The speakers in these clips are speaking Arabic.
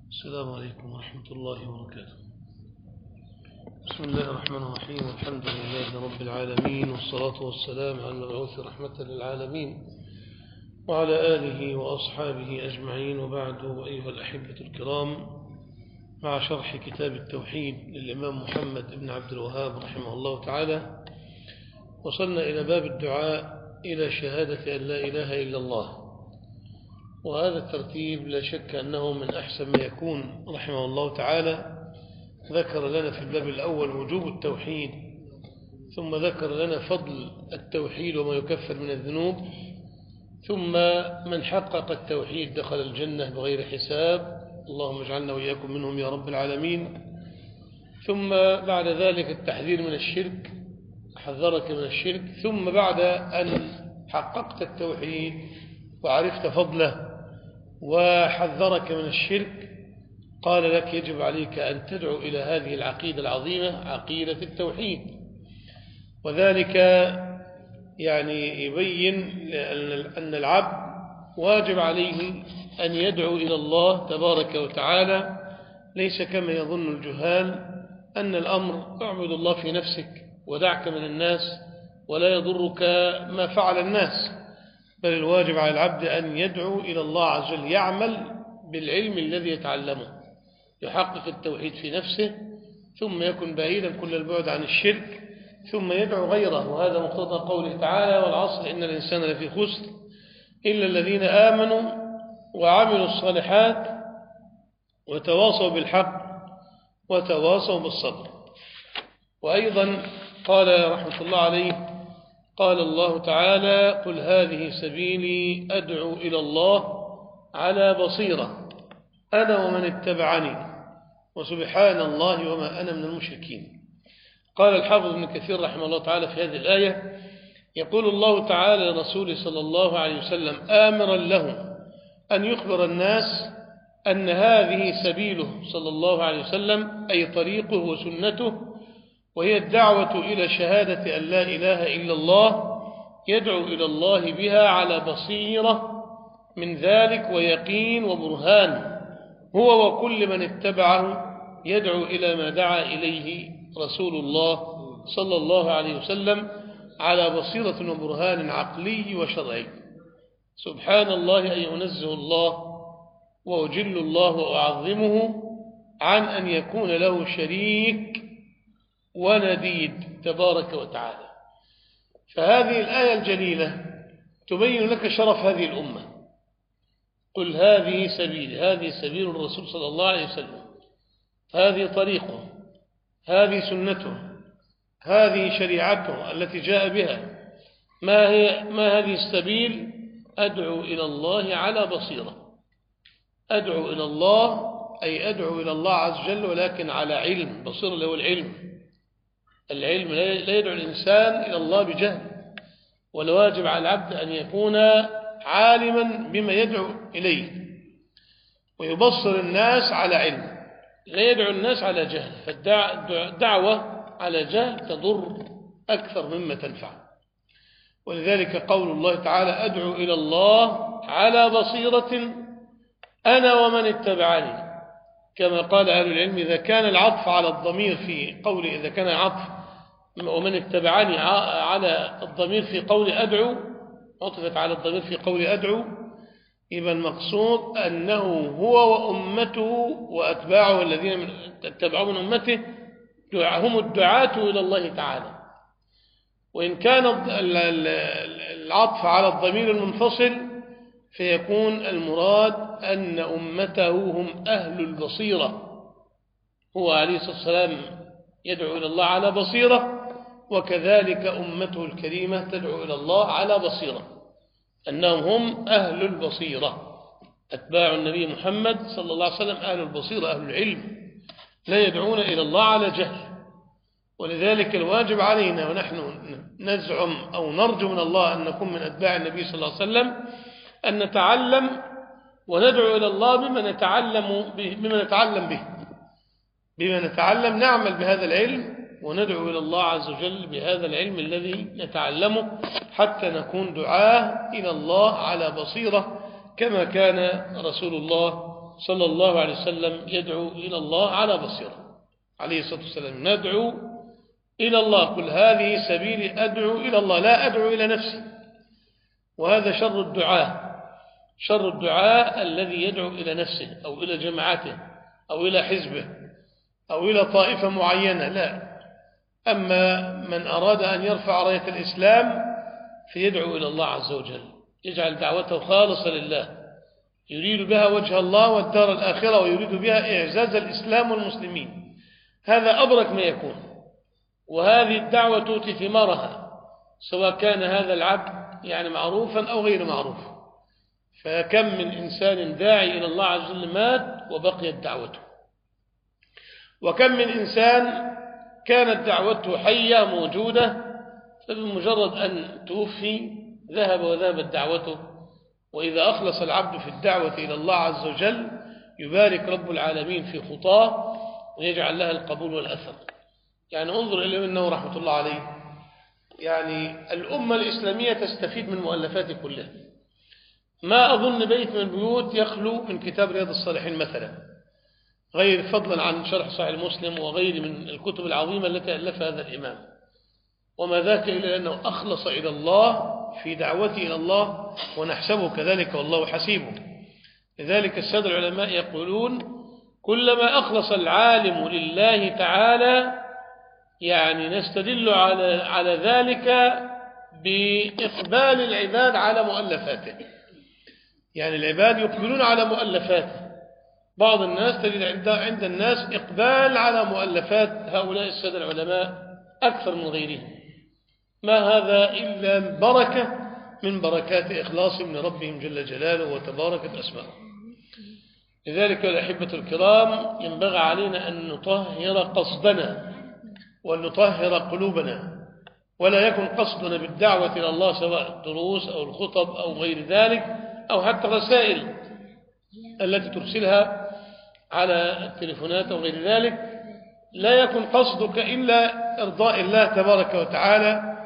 السلام عليكم ورحمة الله وبركاته. بسم الله الرحمن الرحيم، والحمد لله رب العالمين، والصلاة والسلام على المبعوث رحمة للعالمين وعلى آله وأصحابه أجمعين، وبعد. أيها الأحبة الكرام، مع شرح كتاب التوحيد للإمام محمد بن عبد الوهاب رحمه الله تعالى، وصلنا إلى باب الدعاء إلى شهادة أن لا إله إلا الله. وهذا الترتيب لا شك أنه من أحسن ما يكون رحمه الله تعالى. ذكر لنا في الباب الأول وجوب التوحيد، ثم ذكر لنا فضل التوحيد وما يكفر من الذنوب، ثم من حقق التوحيد دخل الجنة بغير حساب، اللهم اجعلنا وإياكم منهم يا رب العالمين. ثم بعد ذلك التحذير من الشرك، حذرك من الشرك. ثم بعد أن حققت التوحيد وعرفت فضله وحذرك من الشرك، قال لك يجب عليك أن تدعو إلى هذه العقيدة العظيمة، عقيدة التوحيد. وذلك يعني يبين أن العبد واجب عليه أن يدعو إلى الله تبارك وتعالى، ليس كما يظن الجهال أن الأمر اعبد الله في نفسك ودعك من الناس ولا يضرك ما فعل الناس، بل الواجب على العبد أن يدعو إلى الله عز وجل، يعمل بالعلم الذي يتعلمه، يحقق التوحيد في نفسه، ثم يكن بعيدا كل البعد عن الشرك، ثم يدعو غيره. وهذا مقتضى قوله تعالى: والعصر إن الإنسان لفي خسر إلا الذين آمنوا وعملوا الصالحات وتواصوا بالحق وتواصوا بالصبر. وأيضا قال رحمة الله عليه، قال الله تعالى: قل هذه سبيلي أدعو إلى الله على بصيرة أنا ومن اتبعني وسبحان الله وما أنا من المشركين. قال الحافظ ابن كثير رحمه الله تعالى في هذه الآية، يقول الله تعالى لرسوله صلى الله عليه وسلم آمرا له أن يخبر الناس أن هذه سبيله صلى الله عليه وسلم، أي طريقه وسنته، وهي الدعوة إلى شهادة أن لا إله إلا الله، يدعو إلى الله بها على بصيرة من ذلك ويقين وبرهان، هو وكل من اتبعه يدعو إلى ما دعا إليه رسول الله صلى الله عليه وسلم على بصيرة وبرهان عقلي وشرعي. سبحان الله، أي أنزه الله وأجل الله وأعظمه عن أن يكون له شريك ونديد تبارك وتعالى. فهذه الآية الجليلة تبين لك شرف هذه الأمة. قل هذه سبيل، هذه سبيل الرسول صلى الله عليه وسلم، هذه طريقه، هذه سنته، هذه شريعته التي جاء بها. ما هذه السبيل؟ أدعو إلى الله على بصيرة. أدعو إلى الله أي أدعو إلى الله عز وجل، ولكن على علم. بصيرة له العلم لا يدعو الإنسان إلى الله بجهل، والواجب على العبد أن يكون عالما بما يدعو إليه ويبصر الناس على علم، لا يدعو الناس على جهل. فالدعوة على جهل تضر أكثر مما تنفع. ولذلك قول الله تعالى: أدعو إلى الله على بصيرة أنا ومن اتبعني، كما قال أهل العلم: إذا كان العطف على الضمير في قول، إذا كان العطف ومن اتبعني على الضمير في قول أدعو، عطفت على الضمير في قول أدعو، يبقى المقصود أنه هو وأمته وأتباعه الذين اتبعوا من أمته هم الدعاة إلى الله تعالى. وإن كان العطف على الضمير المنفصل فيكون المراد أن أمته هم أهل البصيرة. هو عليه الصلاة والسلام يدعو إلى الله على بصيرة، وكذلك أمته الكريمة تدعو إلى الله على بصيرة، أنهم هم أهل البصيرة. أتباع النبي محمد صلى الله عليه وسلم أهل البصيرة، أهل العلم، لا يدعون إلى الله على جهل. ولذلك الواجب علينا ونحن نزعم أو نرجو من الله أن نكون من أتباع النبي صلى الله عليه وسلم أن نتعلم وندعو إلى الله بما نتعلم، نعمل بهذا العلم وندعو إلى الله عز وجل بهذا العلم الذي نتعلمه، حتى نكون دعاة إلى الله على بصيرة كما كان رسول الله صلى الله عليه وسلم يدعو إلى الله على بصيرة عليه الصلاة والسلام. ندعو إلى الله، قل هذه سبيلي أدعو إلى الله، لا أدعو إلى نفسي. وهذا شر الدعاء، شر الدعاء الذي يدعو إلى نفسه أو إلى جماعته أو إلى حزبه أو إلى طائفة معينة، لا. أما من أراد أن يرفع راية الإسلام فيدعو إلى الله عز وجل، يجعل دعوته خالصة لله، يريد بها وجه الله والدار الآخرة، ويريد بها إعزاز الإسلام والمسلمين. هذا أبرك ما يكون، وهذه الدعوة تؤتي ثمارها، سواء كان هذا العبد يعني معروفا أو غير معروف. فكم من إنسان داعي إلى الله عز وجل مات وبقيت دعوته، وكم من إنسان كانت دعوته حية موجودة، فبمجرد أن توفي وذهبت دعوته. وإذا أخلص العبد في الدعوة إلى الله عز وجل يبارك رب العالمين في خطاه ويجعل لها القبول والأثر. يعني انظر إلى أنه رحمة الله عليه، يعني الأمة الإسلامية تستفيد من مؤلفاته كلها. ما أظن بيت من البيوت يخلو من كتاب رياض الصالحين مثلا، غير فضلا عن شرح صحيح المسلم وغير من الكتب العظيمة التي ألفها هذا الإمام. وما ذاك إلا أنه أخلص إلى الله في دعوته إلى الله، ونحسبه كذلك والله حسيبه. لذلك السادة العلماء يقولون كلما أخلص العالم لله تعالى، يعني نستدل على ذلك بإقبال العباد على مؤلفاته. يعني العباد يقبلون على مؤلفاته. بعض الناس تجد عند الناس إقبال على مؤلفات هؤلاء السادة العلماء أكثر من غيرهم. ما هذا إلا بركة من بركات إخلاص من ربهم جل جلاله وتباركت أسماؤه. لذلك الأحبة الكرام ينبغي علينا أن نطهر قصدنا وأن نطهر قلوبنا، ولا يكن قصدنا بالدعوة إلى الله سواء الدروس أو الخطب أو غير ذلك، أو حتى الرسائل التي ترسلها على التليفونات أو غير ذلك، لا يكن قصدك إلا إرضاء الله تبارك وتعالى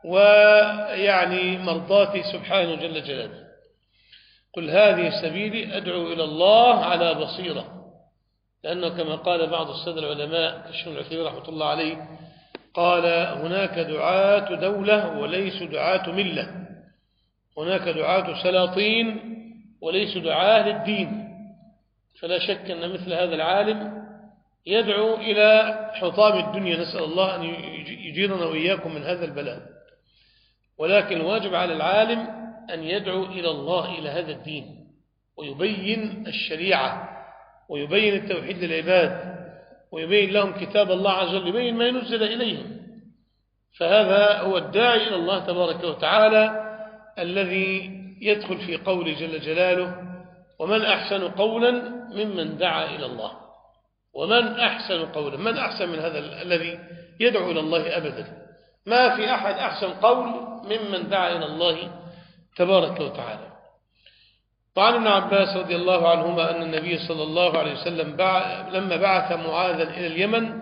ويعني مرضاته سبحانه جل جلاله. قل هذه سبيلي أدعو إلى الله على بصيرة، لأنه كما قال بعض السادة العلماء كالشيخ العثيمين رحمة الله عليه، قال هناك دعاة دولة وليسوا دعاة ملة، هناك دعاة سلاطين وليسوا دعاة للدين. فلا شك أن مثل هذا العالم يدعو إلى حطام الدنيا، نسأل الله أن يجيرنا وإياكم من هذا البلاء. ولكن الواجب على العالم أن يدعو إلى الله، إلى هذا الدين، ويبين الشريعة ويبين التوحيد للعباد ويبين لهم كتاب الله عز وجل، يبين ما ينزل إليهم. فهذا هو الداعي إلى الله تبارك وتعالى الذي يدخل في قوله جل جلاله ومن أحسن قولا ممن دعا إلى الله. ومن أحسن قولا، من أحسن من هذا الذي يدعو إلى الله أبدا؟ ما في أحد أحسن قول ممن دعا إلى الله تبارك وتعالى. وعن ابن عباس رضي الله عنهما أن النبي صلى الله عليه وسلم لما بعث معاذا إلى اليمن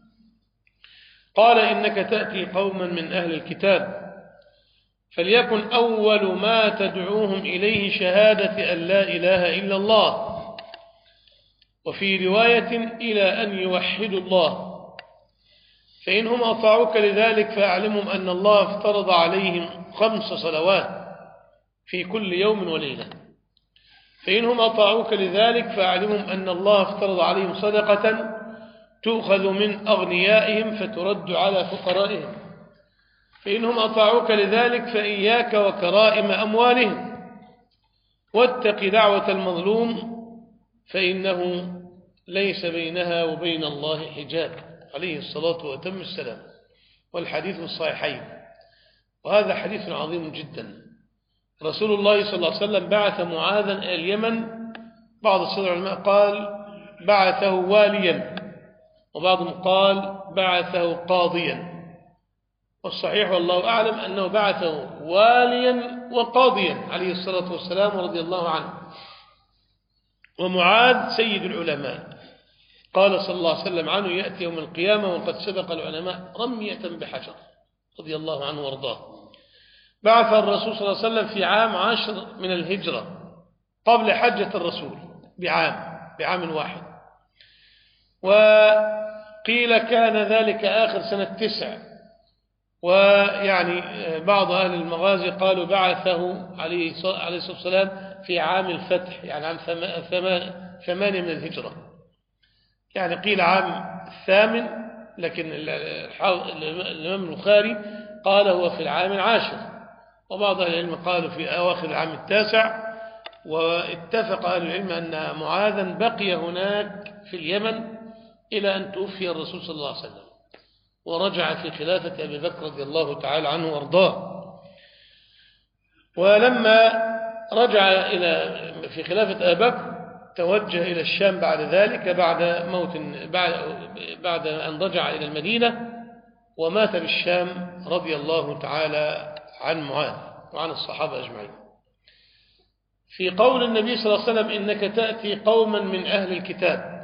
قال إنك تأتي قوما من أهل الكتاب، فليكن أول ما تدعوهم إليه شهادة أن لا إله إلا الله، وفي رواية إلى أن يوحدوا الله، فإنهم أطاعوك لذلك فأعلمهم أن الله افترض عليهم 5 صلوات في كل يوم وليلة، فإنهم أطاعوك لذلك فأعلمهم أن الله افترض عليهم صدقة تؤخذ من أغنيائهم فترد على فقرائهم، فإنهم أطاعوك لذلك فإياك وكرائم أموالهم، واتق دعوة المظلوم فإنه ليس بينها وبين الله حجاب، عليه الصلاة وأتم السلام. والحديث في الصحيحين، وهذا حديث عظيم جدا. رسول الله صلى الله عليه وسلم بعث معاذا إلى اليمن، بعض العلماء قال بعثه واليا، وبعضهم قال بعثه قاضيا، والصحيح والله أعلم أنه بعثه واليا وقاضيا عليه الصلاة والسلام رضي الله عنه. ومعاذ سيد العلماء، قال صلى الله عليه وسلم عنه يأتي يوم القيامة وقد سبق العلماء رمية بحجر رضي الله عنه وارضاه. بعث الرسول صلى الله عليه وسلم في عام 10 من الهجرة قبل حجة الرسول بعام، بعام واحد. وقيل كان ذلك آخر سنة 9. ويعني بعض أهل المغازي قالوا بعثه عليه الصلاة والسلام في عام الفتح، يعني عام 8 من الهجرة، يعني قيل عام 8، لكن الإمام البخاري قال هو في العام 10، وبعض أهل العلم قالوا في أواخر العام 9. واتفق أهل العلم أن معاذا بقي هناك في اليمن إلى أن توفي الرسول صلى الله عليه وسلم، ورجع في خلافة أبي بكر رضي الله تعالى عنه وأرضاه. ولما رجع في خلافة أبي بكر توجه إلى الشام بعد ذلك، بعد أن رجع إلى المدينة، ومات بالشام رضي الله تعالى عن معاذ وعن الصحابة أجمعين. في قول النبي صلى الله عليه وسلم إنك تأتي قوما من أهل الكتاب،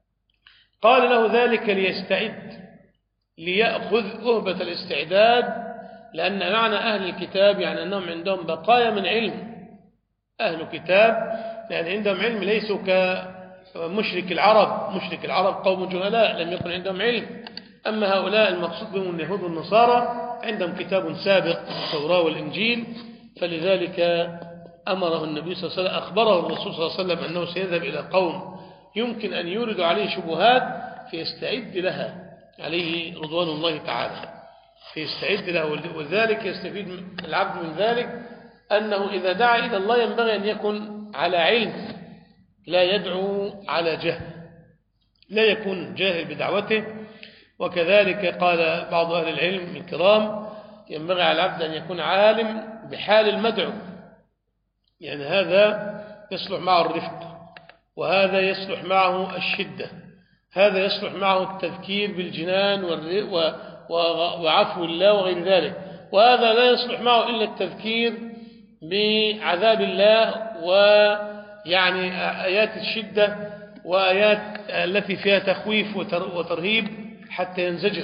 قال له ذلك ليستعد، ليأخذ أهبة الاستعداد، لأن معنى أهل الكتاب يعني أنهم عندهم بقايا من علم. أهل كتاب يعني عندهم علم، ليسوا كمشرك العرب. مشرك العرب قوم جهلاء لم يكن عندهم علم، أما هؤلاء المقصود بهم اليهود والنصارى عندهم كتاب سابق، التوراة والإنجيل. فلذلك أمره النبي صلى الله عليه وسلم، أخبره الرسول صلى الله عليه وسلم أنه سيذهب إلى قوم يمكن أن يوردوا عليه شبهات فيستعد لها، عليه رضوان الله تعالى، فيستعد له. ولذلك يستفيد العبد من ذلك أنه إذا دعا إلى الله ينبغي أن يكون على علم، لا يدعو على جهل، لا يكون جاهل بدعوته. وكذلك قال بعض أهل العلم الكرام ينبغي على العبد أن يكون عالم بحال المدعو، يعني هذا يصلح معه الرفق، وهذا يصلح معه الشدة، هذا يصلح معه التذكير بالجنان وعفو الله وغير ذلك، وهذا لا يصلح معه إلا التذكير بعذاب الله، ويعني آيات الشدة وآيات التي فيها تخويف وترهيب حتى ينزجر.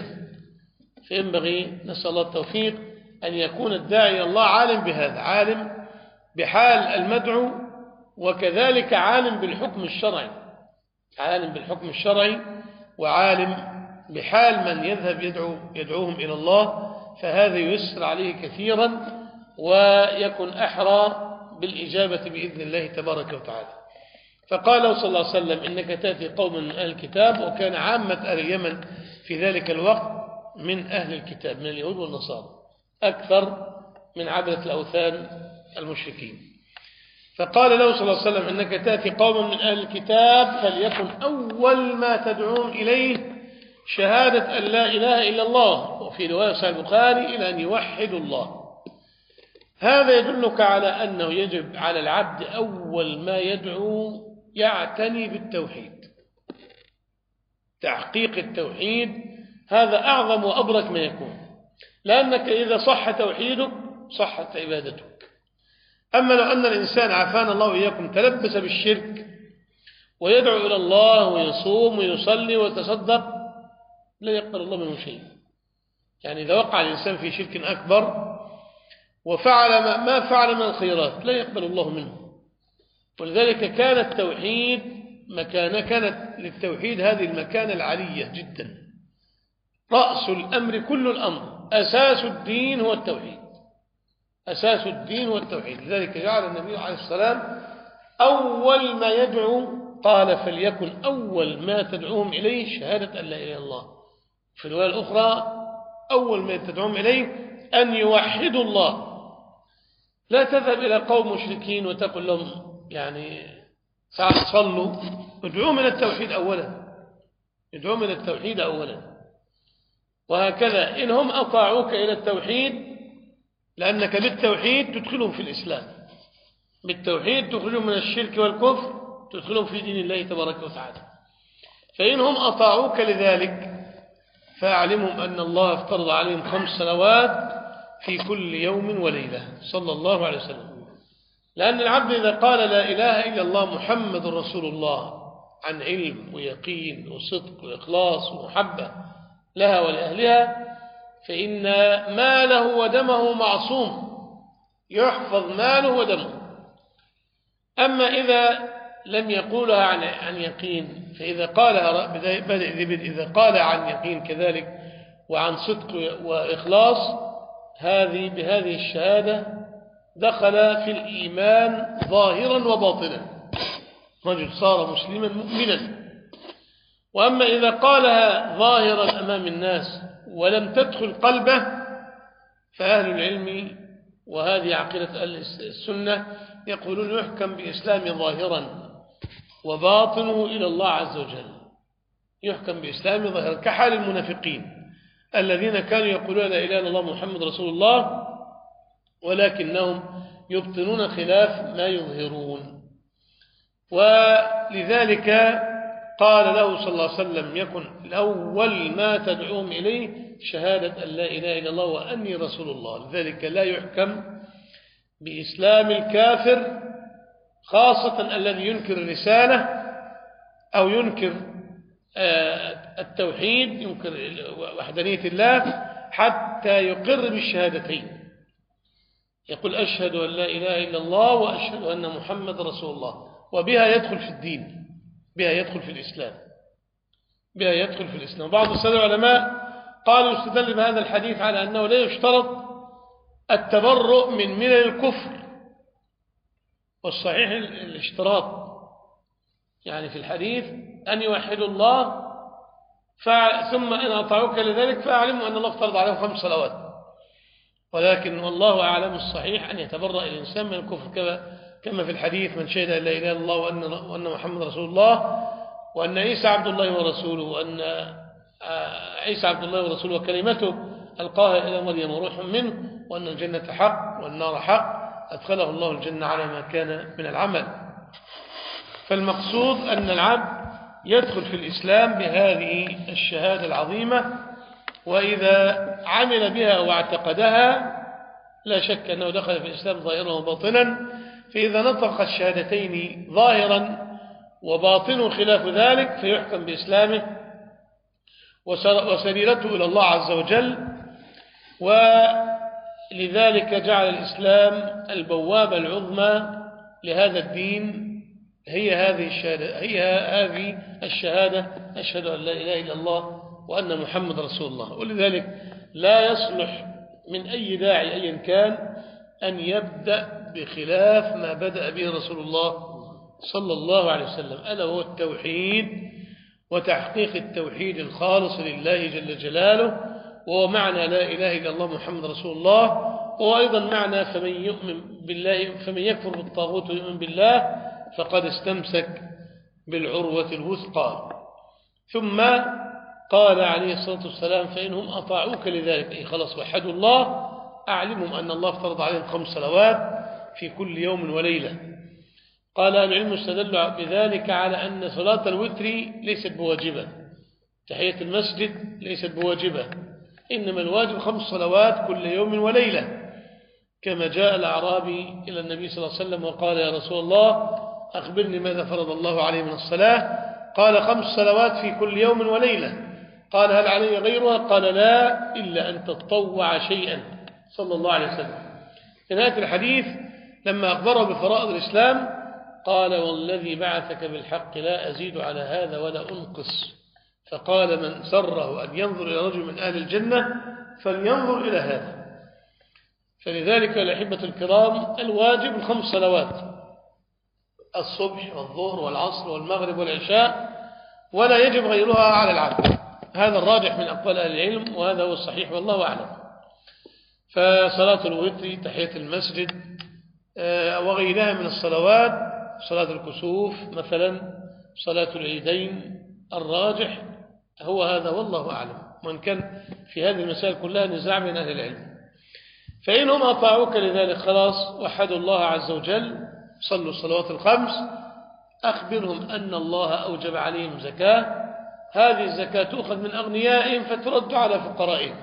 فينبغي نسأل الله التوفيق أن يكون الداعي إلى الله عالم بهذا، عالم بحال المدعو، وكذلك عالم بالحكم الشرعي، عالم بالحكم الشرعي، وعالم بحال من يذهب يدعوهم إلى الله، فهذا يسر عليه كثيرا ويكون أحرى بالإجابة بإذن الله تبارك وتعالى. فقال صلى الله عليه وسلم إنك تأتي قوم من أهل الكتاب، وكان عامة أهل اليمن في ذلك الوقت من أهل الكتاب، من اليهود والنصارى، أكثر من عبدة الأوثان المشركين. فقال له صلى الله عليه وسلم إنك تأتي قوما من أهل الكتاب، فليكن أول ما تدعون إليه شهادة أن لا إله إلا الله، وفي رواية صحيح البخاري إلى أن يوحدوا الله. هذا يدلك على أنه يجب على العبد أول ما يدعو يعتني بالتوحيد، تحقيق التوحيد، هذا أعظم وأبرك ما يكون، لأنك إذا صح توحيدك صحت عبادتك. أما لو أن الإنسان عافانا الله وإياكم تلبس بالشرك ويدعو إلى الله ويصوم ويصلي ويتصدق، لا يقبل الله منه شيء. يعني إذا وقع الإنسان في شرك أكبر وفعل ما فعل من الخيرات لا يقبل الله منه. ولذلك كان التوحيد كانت للتوحيد هذه المكانة العالية جدا، رأس الأمر كل الأمر، أساس الدين هو التوحيد، أساس الدين هو التوحيد. لذلك جعل النبي عليه السلام أول ما يدعو قال فليكن أول ما تدعوهم إليه شهادة أن لا إله إلا الله. في الرواية الأخرى أول ما تدعوهم إليه أن يوحدوا الله. لا تذهب إلى قوم مشركين وتقول لهم يعني ساعة صلوا، ادعوهم إلى التوحيد أولا، ادعوهم إلى التوحيد أولا. وهكذا إن هم أطاعوك إلى التوحيد، لأنك بالتوحيد تدخلهم في الإسلام، بالتوحيد تخرجهم من الشرك والكفر، تدخلهم في دين الله تبارك وتعالى. فإنهم أطاعوك لذلك فأعلمهم أن الله افترض عليهم 5 صلوات في كل يوم وليلة صلى الله عليه وسلم. لأن العبد إذا قال لا إله إلا الله محمد رسول الله عن علم ويقين وصدق وإخلاص ومحبة لها ولأهلها، فإن ماله ودمه معصوم، يحفظ ماله ودمه. أما إذا لم يقولها عن يقين، فإذا قالها إذا قال عن يقين كذلك وعن صدق وإخلاص بهذه الشهادة دخل في الإيمان ظاهرا وباطنا، رجل صار مسلما مؤمنا. وأما إذا قالها ظاهرا أمام الناس ولم تدخل قلبه فأهل العلم، وهذه عقيدة السنة، يقولون يحكم بإسلام ظاهرا وباطنه إلى الله عز وجل، يحكم بإسلام ظاهرا، كحال المنافقين الذين كانوا يقولون لا إله إلا الله محمد رسول الله ولكنهم يبطنون خلاف ما يظهرون. ولذلك قال له صلى الله عليه وسلم يكن أول ما تدعوهم إليه شهادة أن لا إله إلا الله وأني رسول الله. لذلك لا يحكم بإسلام الكافر، خاصة الذي ينكر الرسالة أو ينكر التوحيد، ينكر وحدانية الله، حتى يقر بالشهادتين، يقول أشهد أن لا إله إلا الله وأشهد أن محمد رسول الله، وبها يدخل في الدين، بها يدخل في الإسلام، بها يدخل في الإسلام. بعض السادة العلماء قالوا يستدل بهذا الحديث على أنه لا يشترط التبرؤ من الكفر، والصحيح الاشتراط، يعني في الحديث أن يوحدوا الله ثم إن أطاعوك لذلك فأعلموا أن الله افترض عليهم 5 صلوات، ولكن والله أعلم الصحيح أن يتبرأ الإنسان من الكفر كما في الحديث من شهد أن لا إله إلا الله وأن محمد رسول الله وأن عيسى عبد الله ورسوله، وأن عيسى عبد الله ورسوله وكلمته ألقاها إلى مريم وروح منه، وأن الجنة حق والنار حق، أدخله الله الجنة على ما كان من العمل. فالمقصود أن العبد يدخل في الإسلام بهذه الشهادة العظيمة، وإذا عمل بها واعتقدها لا شك أنه دخل في الإسلام ظاهرا وباطنا. فإذا نطق الشهادتين ظاهرا وباطنه خلاف ذلك فيحكم بإسلامه وسريرته إلى الله عز وجل. ولذلك جعل الإسلام البوابة العظمى لهذا الدين، هي هذه الشهادة أشهد أن لا إله إلا الله وأن محمد رسول الله. ولذلك لا يصلح من أي داعي أيا كان أن يبدأ بخلاف ما بدأ به رسول الله صلى الله عليه وسلم، ألا هو التوحيد وتحقيق التوحيد الخالص لله جل جلاله، وهو معنى لا إله إلا الله محمد رسول الله، وهو أيضا معنى فمن يكفر بالطاغوت ويؤمن بالله فقد استمسك بالعروة الوثقى. ثم قال عليه الصلاة والسلام فإنهم أطاعوك لذلك، أي خلاص وحدوا الله، أعلمهم أن الله افترض عليهم 5 صلوات في كل يوم وليلة. قال العلم استدل بذلك على أن صلاة الوتر ليست بواجبة، تحية المسجد ليست بواجبة، إنما الواجب 5 صلوات كل يوم وليلة، كما جاء الأعرابي إلى النبي صلى الله عليه وسلم وقال يا رسول الله أخبرني ماذا فرض الله عليه من الصلاة؟ قال 5 صلوات في كل يوم وليلة. قال هل علي غيرها؟ قال لا إلا أن تتطوع شيئا، صلى الله عليه وسلم. في نهاية الحديث لما أخبره بفرائض الإسلام قال والذي بعثك بالحق لا أزيد على هذا ولا أنقص. فقال من سره أن ينظر إلى رجل من أهل الجنة فلينظر إلى هذا. فلذلك الأحبة الكرام الواجب 5 صلوات، الصبح والظهر والعصر والمغرب والعشاء، ولا يجب غيرها على العبد. هذا الراجح من أقوال أهل العلم، وهذا هو الصحيح والله أعلم. فصلاة الوتر، تحية المسجد، وغيرها من الصلوات، صلاة الكسوف مثلا، صلاة العيدين، الراجح هو هذا والله أعلم، وإن كان في هذه المسائل كلها نزاع من أهل العلم. فإنهم أطاعوك لذلك خلاص وحدوا الله عز وجل، صلوا الصلوات ال5، أخبرهم أن الله أوجب عليهم زكاة، هذه الزكاة تؤخذ من أغنيائهم فترد على فقرائهم.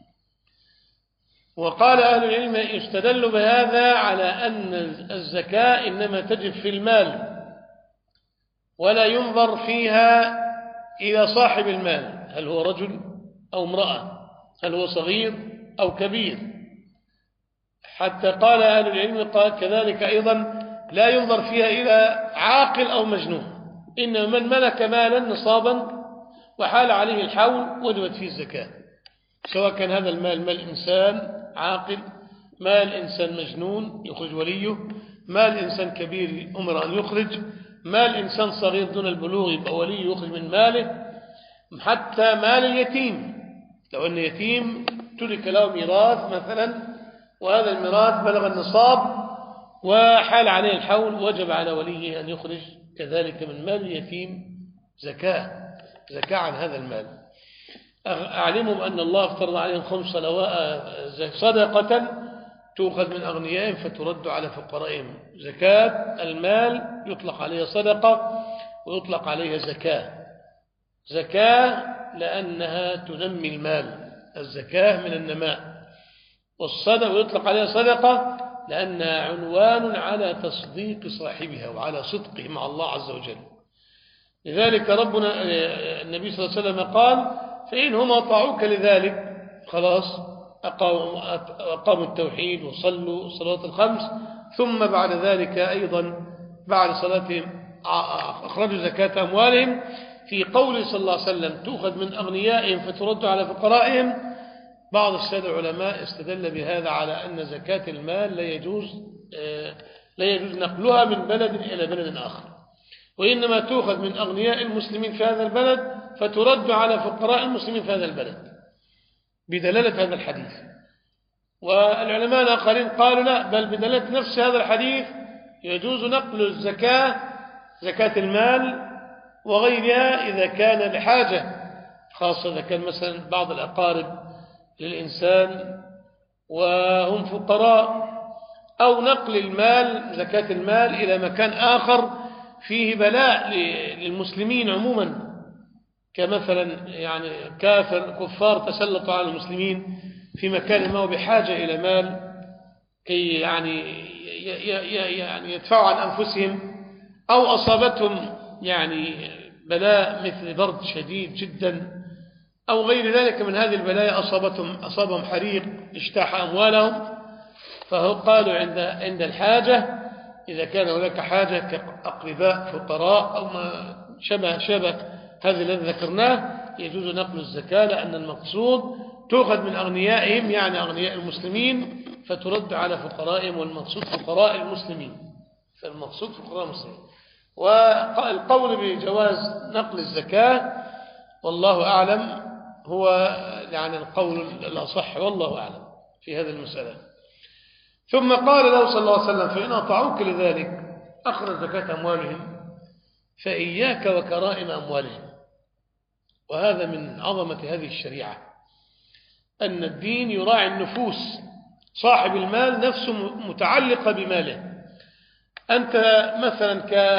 وقال أهل العلم يستدل بهذا على أن الزكاة إنما تجب في المال، ولا ينظر فيها إلى صاحب المال، هل هو رجل أو امرأة، هل هو صغير أو كبير. حتى قال أهل العلم قال كذلك أيضا لا ينظر فيها إلى عاقل أو مجنون، إنما من ملك مالا نصابا وحال عليه الحول وجبت فيه الزكاة، سواء كان هذا المال مال إنسان عاقل، مال إنسان مجنون يخرج وليه، مال إنسان كبير أمر أن يخرج، مال إنسان صغير دون البلوغ يبقى وليه يخرج من ماله، حتى مال اليتيم. لو أن يتيم ترك له ميراث مثلا وهذا الميراث بلغ النصاب وحال عليه الحول وجب على وليه أن يخرج كذلك من مال اليتيم زكاة عن هذا المال. أعلمهم أن الله افترض عليهم 5 صدقة تؤخذ من أغنيائهم فترد على فقرائهم. زكاة المال يطلق عليها صدقة ويطلق عليها زكاة لأنها تنمي المال، الزكاة من النماء، والصدقة ويطلق عليها صدقة لأنها عنوان على تصديق صاحبها وعلى صدقه مع الله عز وجل. لذلك ربنا النبي صلى الله عليه وسلم قال فإن هم أطاعوك لذلك خلاص أقاموا التوحيد وصلوا صلاة الخمس، ثم بعد ذلك أيضا بعد صلاتهم أخرجوا زكاة أموالهم. في قول صلى الله عليه وسلم تؤخذ من أغنيائهم فترد على فقرائهم، بعض السادة العلماء استدل بهذا على أن زكاة المال لا يجوز نقلها من بلد إلى بلد آخر، وإنما تؤخذ من أغنياء المسلمين في هذا البلد فترد على فقراء المسلمين في هذا البلد بدلالة هذا الحديث. والعلماء الآخرين قالوا لا، بل بدلالة نفس هذا الحديث يجوز نقل الزكاة، زكاة المال وغيرها إذا كان لحاجة خاصة، إذا كان مثلا بعض الأقارب للإنسان وهم فقراء، أو نقل المال زكاة المال إلى مكان آخر فيه بلاء للمسلمين عموما، كمثلا يعني كفار تسلطوا على المسلمين في مكان ما وبحاجة إلى مال كي يعني يدفعوا عن أنفسهم، أو أصابتهم يعني بلاء مثل برد شديد جدا أو غير ذلك من هذه البلايا، أصابهم حريق اجتاح أموالهم، فقالوا عند الحاجة إذا كان هناك حاجة كأقرباء فقراء أو ما شبه هذا الذي ذكرناه يجوز نقل الزكاة، لأن المقصود تؤخذ من أغنيائهم يعني أغنياء المسلمين فترد على فقرائهم، والمقصود فقراء المسلمين، فالمقصود فقراء المسلمين. والقول بجواز نقل الزكاة والله أعلم هو يعني القول الأصح والله أعلم في هذه المسألة. ثم قال له صلى الله عليه وسلم فإن أطاعوك لذلك أخرج زكاة أموالهم فإياك وكرائم أموالهم. وهذا من عظمة هذه الشريعة، أن الدين يراعي النفوس، صاحب المال نفسه متعلقة بماله. أنت مثلا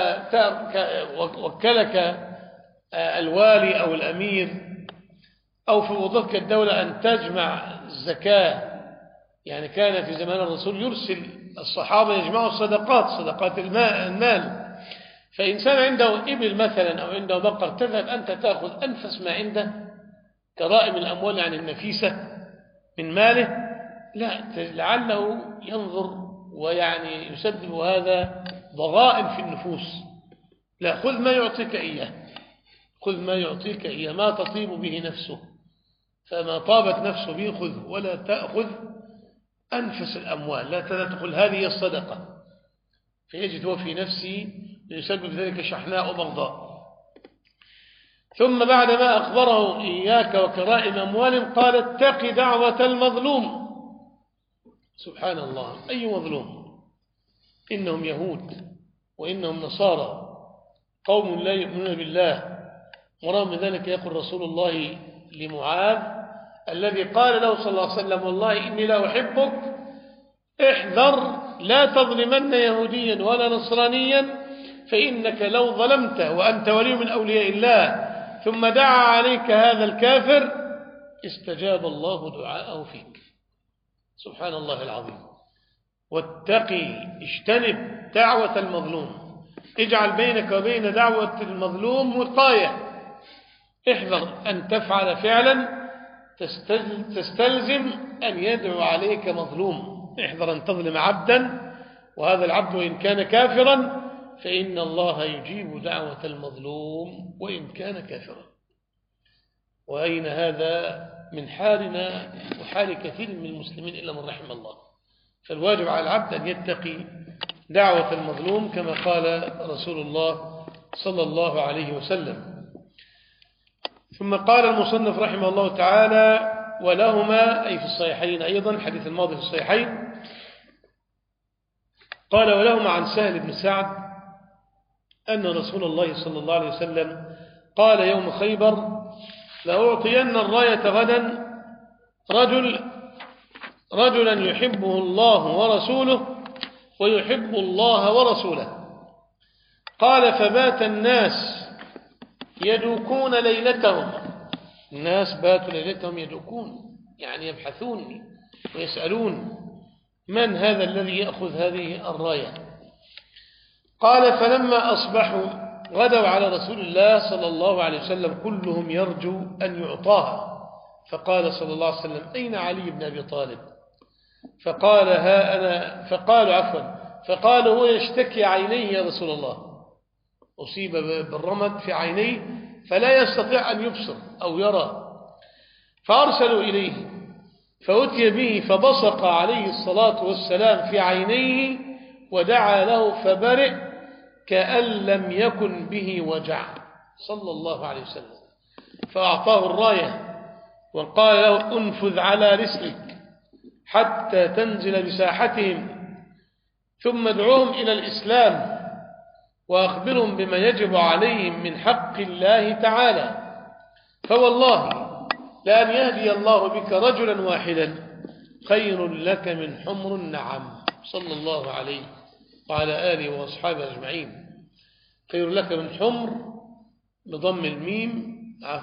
وكلك الوالي أو الأمير أو في وظيفة الدولة أن تجمع الزكاة، يعني كان في زمان الرسول يرسل الصحابة يجمعوا صدقات المال، فإنسان عنده إبل مثلا أو عنده بقر تذهب أنت تأخذ أنفس ما عنده كرائم الأموال يعني النفيسة من ماله، لا، لعله ينظر ويعني يسبب هذا ضغائن في النفوس. لا، خذ ما يعطيك إياه، خذ ما يعطيك إياه، ما تطيب به نفسه، فما طابت نفسه به خذه، ولا تأخذ أنفس الأموال، لا تدخل هذه الصدقة، فيجد هو في نفسه ليسبب ذلك شحناء وبغضاء. ثم بعدما أخبره إياك وكرائم أموالهم قال اتق دعوة المظلوم. سبحان الله، أي مظلوم؟ إنهم يهود وإنهم نصارى قوم لا يؤمنون بالله، ورغم ذلك يقول رسول الله لمعاذ الذي قال له صلى الله عليه وسلم والله إني لا أحبك احذر لا تظلمن يهوديا ولا نصرانيا فإنك لو ظلمت وأنت ولي من أولياء الله ثم دعا عليك هذا الكافر استجاب الله دعاءه فيك. سبحان الله العظيم. واتقي، اجتنب دعوة المظلوم، اجعل بينك وبين دعوة المظلوم وقاية، احذر أن تفعل فعلا تستلزم أن يدعو عليك مظلوم، احذر أن تظلم عبدا وهذا العبد وإن كان كافرا فإن الله يجيب دعوة المظلوم وإن كان كافرا. وأين هذا من حالنا وحال كثير من المسلمين إلا من رحم الله. فالواجب على العبد أن يتقي دعوة المظلوم كما قال رسول الله صلى الله عليه وسلم. ثم قال المصنف رحمه الله تعالى: ولهما، أي في الصحيحين أيضا، الحديث الماضي في الصحيحين، قال: ولهما عن سهل بن سعد أن رسول الله صلى الله عليه وسلم قال يوم خيبر: لأعطين الراية غدا رجلا يحبه الله ورسوله ويحب الله ورسوله. قال: فبات الناس يدوكون ليلتهم. الناس باتوا ليلتهم يدوكون، يعني يبحثون ويسألون من هذا الذي يأخذ هذه الراية. قال: فلما أصبحوا غدوا على رسول الله صلى الله عليه وسلم كلهم يرجو أن يعطاها. فقال صلى الله عليه وسلم: أين علي بن أبي طالب؟ فقال: ها أنا. فقال: هو يشتكي عينيه يا رسول الله، أصيب بالرمد في عينيه فلا يستطيع أن يبصر أو يرى. فأرسلوا إليه فأتي به فبصق عليه الصلاة والسلام في عينيه ودعا له فبرئ كأن لم يكن به وجع صلى الله عليه وسلم. فأعطاه الراية وقال له: انفذ على رسلك حتى تنزل بساحتهم، ثم ادعوهم إلى الإسلام وأخبرهم بما يجب عليهم من حق الله تعالى، فوالله لأن يهدي الله بك رجلا واحدا خير لك من حمر النعم. صلى الله عليه وعلى آله وأصحابه أجمعين. خير لك من حمر بضم الميم،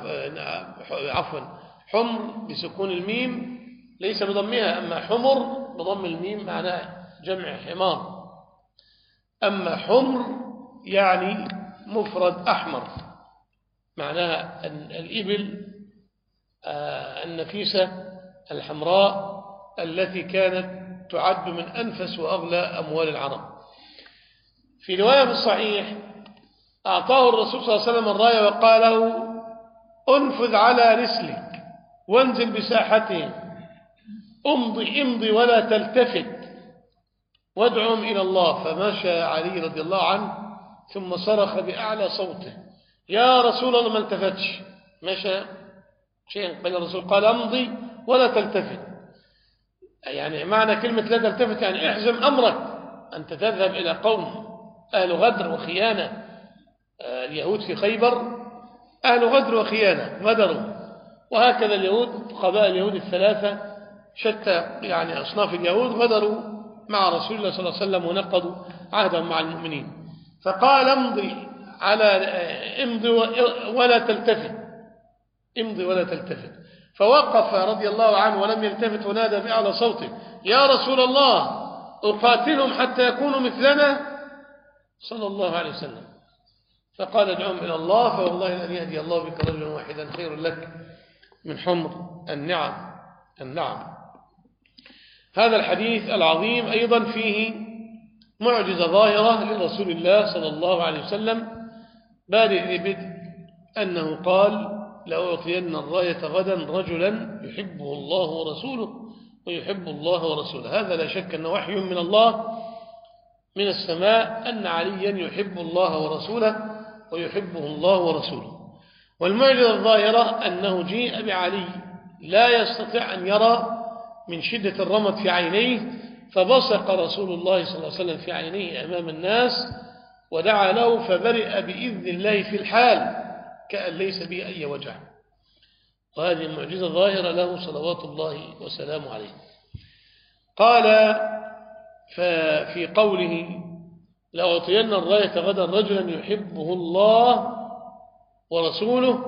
حمر بسكون الميم ليس بضمها، أما حمر بضم الميم معناه جمع حمار. أما حمر يعني مفرد أحمر، معناها الإبل النفيسة الحمراء التي كانت تعد من أنفس وأغلى أموال العرب. في رواية في الصحيح: أعطاه الرسول صلى الله عليه وسلم الراية وقال له: انفذ على رسلك وانزل بساحتهم، امضي ولا تلتفت وادعهم إلى الله. فمشى علي رضي الله عنه ثم صرخ بأعلى صوته: يا رسول الله، ما التفتش. مشى شيء قال الرسول، قال: امضي ولا تلتفت. يعني معنى كلمة لا تلتفت يعني احزم أمرك، أنت تذهب إلى قوم أهل غدر وخيانة. اليهود في خيبر أهل غدر وخيانة، غدروا. وهكذا اليهود، قبائل اليهود الثلاثة شتى، يعني أصناف اليهود غدروا مع رسول الله صلى الله عليه وسلم ونقضوا عهدا مع المؤمنين. فقال: امضي ولا تلتفت، امضي ولا تلتفت. فوقف رضي الله عنه ولم يلتفت ونادى بأعلى صوته: يا رسول الله، أقاتلهم حتى يكونوا مثلنا صلى الله عليه وسلم. فقال: ادعهم إلى الله، فوالله لأن يهدي الله بك رجلا واحدا خير لك من حمر النعم. هذا الحديث العظيم أيضا فيه معجزة ظاهرة لرسول الله صلى الله عليه وسلم بادئ بدء أنه قال: لأعطين الراية غدا رجلا يحبه الله ورسوله ويحب الله ورسوله. هذا لا شك أنه وحي من الله من السماء أن عليا يحب الله ورسوله ويحبه الله ورسوله. والمعجزة الظاهرة أنه جيء بعلي لا يستطيع أن يرى من شدة الرمد في عينيه، فبصق رسول الله صلى الله عليه وسلم في عينيه أمام الناس ودعا له فبرئ بإذن الله في الحال كأن ليس به أي وجع. وهذه المعجزة ظاهرة له صلوات الله وسلامه عليه. قال ففي قوله: لأعطين الراية غدا رجلا يحبه الله ورسوله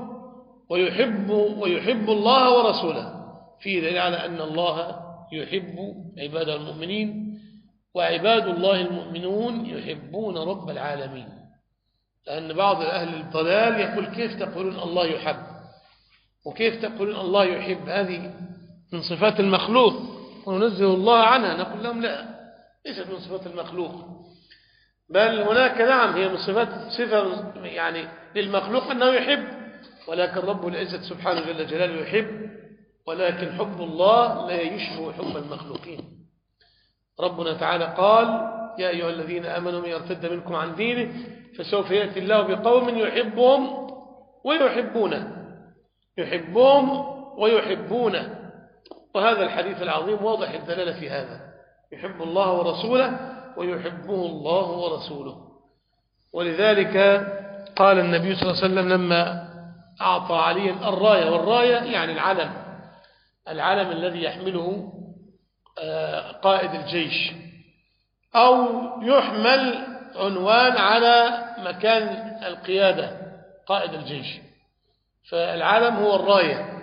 ويحب الله ورسوله، فيه دليل على أن الله يحب عباد المؤمنين، وعباد الله المؤمنون يحبون رب العالمين. لأن بعض أهل الضلال يقول: كيف تقولون الله يحب، وكيف تقولون الله يحب؟ هذه من صفات المخلوق وننزه الله عنها. نقول لهم: لا، ليست من صفات المخلوق، بل هناك نعم هي من صفة يعني للمخلوق أنه يحب، ولكن رب العزة سبحانه جل جلاله يحب، ولكن حب الله لا يشبه حب المخلوقين. ربنا تعالى قال: يا أيها الذين آمنوا من يرتد منكم عن دينه فسوف يأتي الله بقوم يحبهم ويحبونه، يحبهم ويحبونه. وهذا الحديث العظيم واضح الدلالة في هذا، يحب الله ورسوله ويحبه الله ورسوله. ولذلك قال النبي صلى الله عليه وسلم لما أعطى عليا الراية، والراية يعني العلم الذي يحمله قائد الجيش، أو يحمل عنوان على مكان القيادة قائد الجيش، فالعلم هو الراية.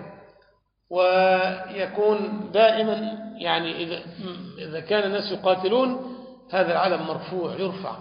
ويكون دائما يعني إذا كان الناس يقاتلون هذا العلم مرفوع،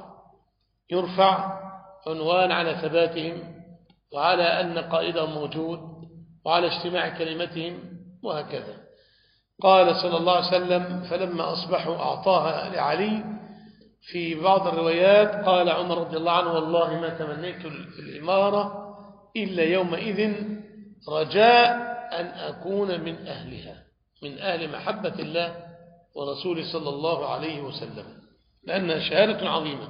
يرفع عنوان على ثباتهم، وعلى أن قائدهم موجود، وعلى اجتماع كلمتهم، وهكذا. قال صلى الله عليه وسلم: فلما أصبحوا أعطاها لعلي. في بعض الروايات قال عمر رضي الله عنه: والله ما تمنيت الإمارة إلا يومئذ رجاء أن أكون من أهلها، من أهل محبة الله ورسوله صلى الله عليه وسلم، لأنها شهادة عظيمة.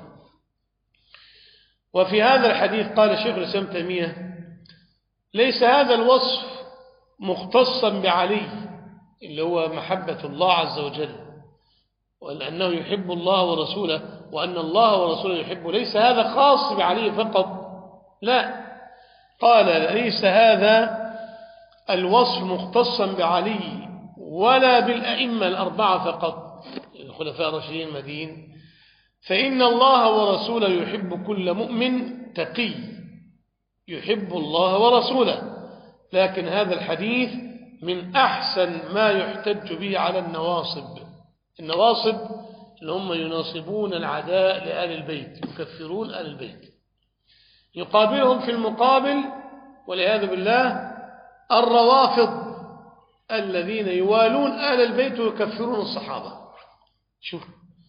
وفي هذا الحديث قال شيخ الإسلام تيمية: ليس هذا الوصف مختصا بعلي اللي هو محبة الله عز وجل، وأنه يحب الله ورسوله، وأن الله ورسوله يحبه، ليس هذا خاص بعلي فقط، لا، قال ليس هذا الوصف مختصا بعلي ولا بالأئمة الأربعة فقط الخلفاء الراشدين المهديين، فإن الله ورسوله يحب كل مؤمن تقي يحب الله ورسوله. لكن هذا الحديث من أحسن ما يحتج به على النواصب اللي هم يناصبون العداء لآل البيت، يكفرون آل البيت. يقابلهم في المقابل والعياذ بالله الروافض الذين يوالون آل البيت ويكفرون الصحابة. شوف،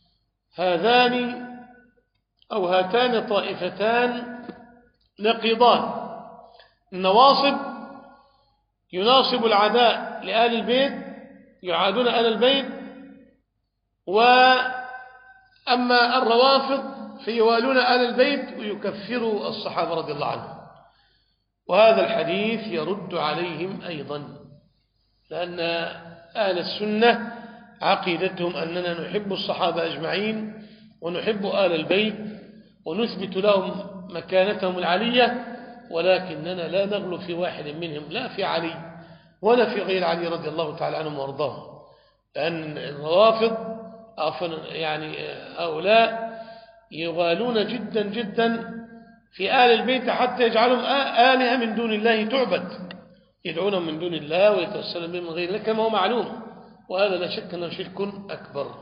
هاتان طائفتان نقيضان. النواصب يناصب العداء لآل البيت، يعادون آل البيت، وأما الروافض فيوالون آل البيت ويكفروا الصحابة رضي الله عنهم. وهذا الحديث يرد عليهم أيضا، لأن أهل السنة عقيدتهم أننا نحب الصحابة أجمعين ونحب آل البيت ونثبت لهم مكانتهم العلية، ولكننا لا نغلو في واحد منهم، لا في علي ولا في غير علي رضي الله تعالى عنهم وارضاهم. لأن الروافض يعني هؤلاء يغالون جدا جدا في آل البيت حتى يجعلهم آلهة من دون الله تعبد، يدعونهم من دون الله ويتوسلون بهم من غير الله كما هو معلوم، وهذا لا شك أنه شرك أكبر.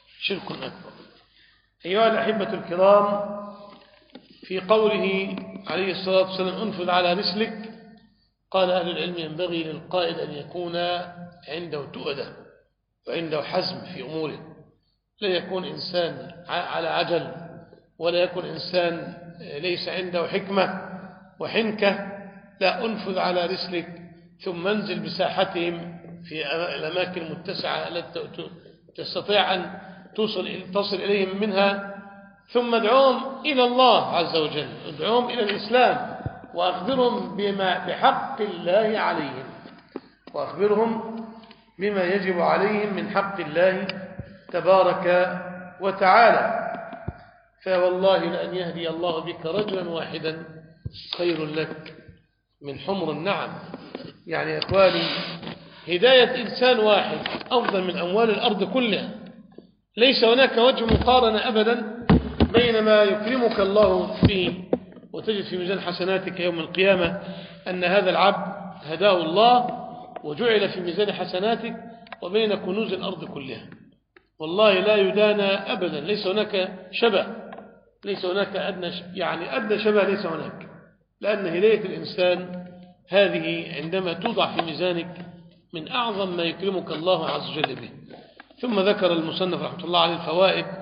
أيها الأحبة الكرام، في قوله عليه الصلاة والسلام: انفذ على رسلك، قال أهل العلم: ينبغي للقائد أن يكون عنده تؤدة وعنده حزم في أموره، لا يكون إنسان على عجل، ولا يكون إنسان ليس عنده حكمة وحنكة. لا، انفذ على رسلك، ثم انزل بساحتهم في الأماكن المتسعة التي تستطيع أن تصل إليهم منها، ثم ادعوهم إلى الله عز وجل، ادعوهم إلى الإسلام، وأخبرهم بحق الله عليهم، وأخبرهم بما يجب عليهم من حق الله تبارك وتعالى. فوالله لأن يهدي الله بك رجلا واحدا خير لك من حمر النعم. يعني يا إخواني، هداية إنسان واحد أفضل من أموال الأرض كلها. ليس هناك وجه مقارنة أبدا بين ما يكرمك الله به وتجد في ميزان حسناتك يوم القيامة أن هذا العبد هداه الله وجعل في ميزان حسناتك، وبين كنوز الأرض كلها. والله لا يدانى أبدا، ليس هناك شبه، ليس هناك أدنى شبه، ليس هناك. لأن هداية الإنسان هذه عندما توضع في ميزانك من أعظم ما يكرمك الله عز وجل به. ثم ذكر المصنف رحمة الله عليه الفوائد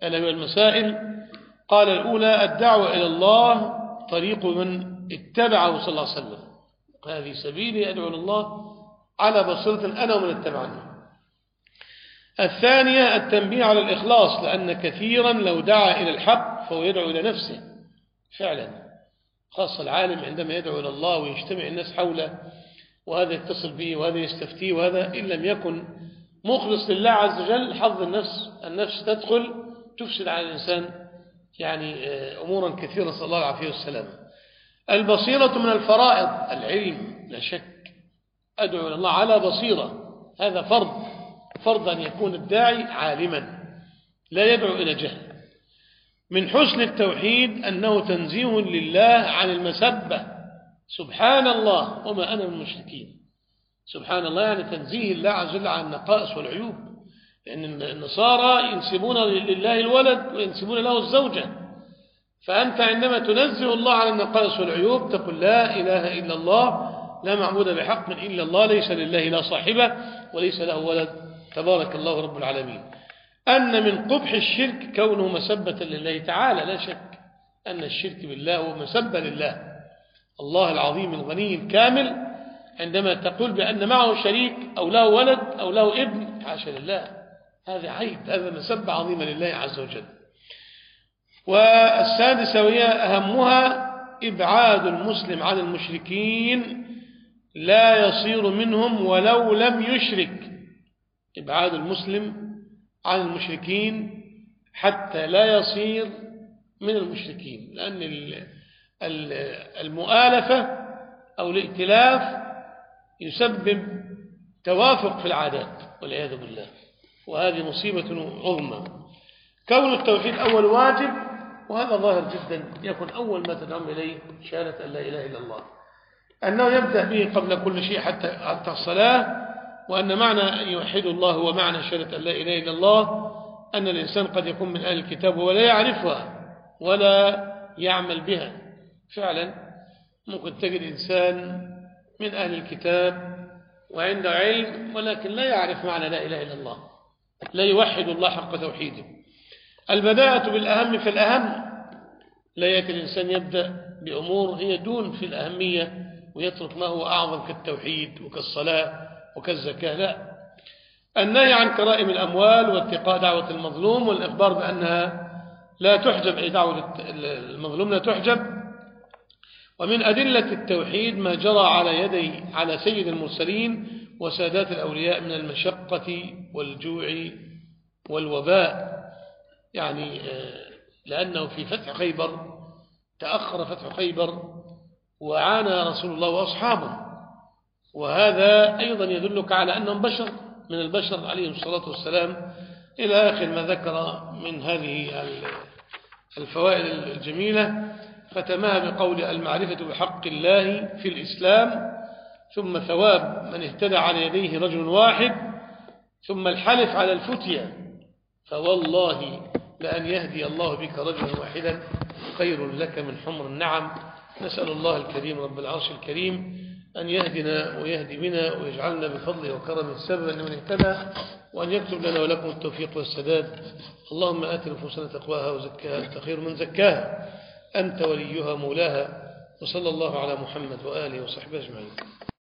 ألا هي المسائل. قال الأولى: الدعوة إلى الله طريق من اتبعه صلى الله عليه وسلم، هذه سبيلي أدعو إلى الله على بصيرة أنا ومن اتبعني. الثانية: التنبيه على الإخلاص، لأن كثيرا لو دعا إلى الحق فهو يدعو إلى نفسه فعلا، خاصة العالم عندما يدعو إلى الله ويجتمع الناس حوله، وهذا يتصل به وهذا يستفتيه، وهذا إن لم يكن مخلص لله عز وجل حظ النفس تدخل تفسد على الإنسان يعني أمورا كثيرة، صلى الله العافية والسلام. البصيرة من الفرائض، العلم لا شك، أدعو إلى الله على بصيرة، هذا فرض أن يكون الداعي عالما لا يدعو إلى جهل. من حسن التوحيد أنه تنزيه لله عن المسبة، سبحان الله وما أنا من المشركين. سبحان الله يعني تنزيه الله عز وجل عن النقائص والعيوب، لأن النصارى ينسبون لله الولد وينسبون له الزوجة، فأنت عندما تنزه الله عن النقائص والعيوب تقول لا إله إلا الله، لا معبود بحق إلا الله، ليس لله لا صاحبة وليس له ولد، تبارك الله رب العالمين. أن من قبح الشرك كونه مسبة لله تعالى، لا شك أن الشرك بالله هو مسبة لله، الله العظيم الغني الكامل، عندما تقول بأن معه شريك أو له ولد أو له ابن، حاشا لله، هذا عيب، هذا مسبة عظيمة لله عز وجل. والسادسة وهي أهمها: إبعاد المسلم عن المشركين لا يصير منهم ولو لم يشرك، إبعاد المسلم عن المشركين حتى لا يصير من المشركين، لأن المؤالفة أو الائتلاف يسبب توافق في العادات والعياذ بالله، وهذه مصيبة عظمى. كون التوحيد أول واجب، وهذا ظاهر جدا، يكون أول ما تدعون إليه شهادة أن لا إله إلا الله، أنه يبدأ به قبل كل شيء حتى الصلاة، وأن معنى أن يوحد الله هو معنى شهادة أن لا إله إلا الله، أن الإنسان قد يكون من أهل الكتاب ولا يعرفها ولا يعمل بها. فعلا ممكن تجد إنسان من أهل الكتاب وعنده علم ولكن لا يعرف معنى لا إله إلا الله، لا يوحد الله حق توحيده. البداءة بالأهم فالأهم، لا يأتي الإنسان يبدأ بأمور هي دون في الأهمية ويترك ما هو أعظم كالتوحيد وكالصلاة وكالزكاة، لا. النهي عن كرائم الأموال واتقاء دعوة المظلوم، والإخبار بأنها لا تحجب، أي دعوة المظلوم لا تحجب. ومن أدلة التوحيد ما جرى على سيد المرسلين وسادات الأولياء من المشقة والجوع والوباء، يعني لأنه في فتح خيبر تأخر فتح خيبر وعانى رسول الله وأصحابه، وهذا أيضا يدلك على أنهم بشر من البشر عليهم الصلاة والسلام، إلى آخر ما ذكر من هذه الفوائد الجميلة. ختمها بقول: المعرفة بحق الله في الإسلام، ثم ثواب من اهتدى على يديه رجل واحد، ثم الحلف على الفتية، فوالله لأن يهدي الله بك رجلا واحدا خير لك من حمر النعم. نسأل الله الكريم رب العرش الكريم أن يهدنا ويهدي بنا ويجعلنا بفضله وكرمه سببا لمن اهتدى، وأن يكتب لنا ولكم التوفيق والسداد. اللهم آت نفوسنا تقواها وزكاها، أنت خير من زكاها، أنت وليها مولاها. وصلى الله على محمد وآله وصحبه أجمعين.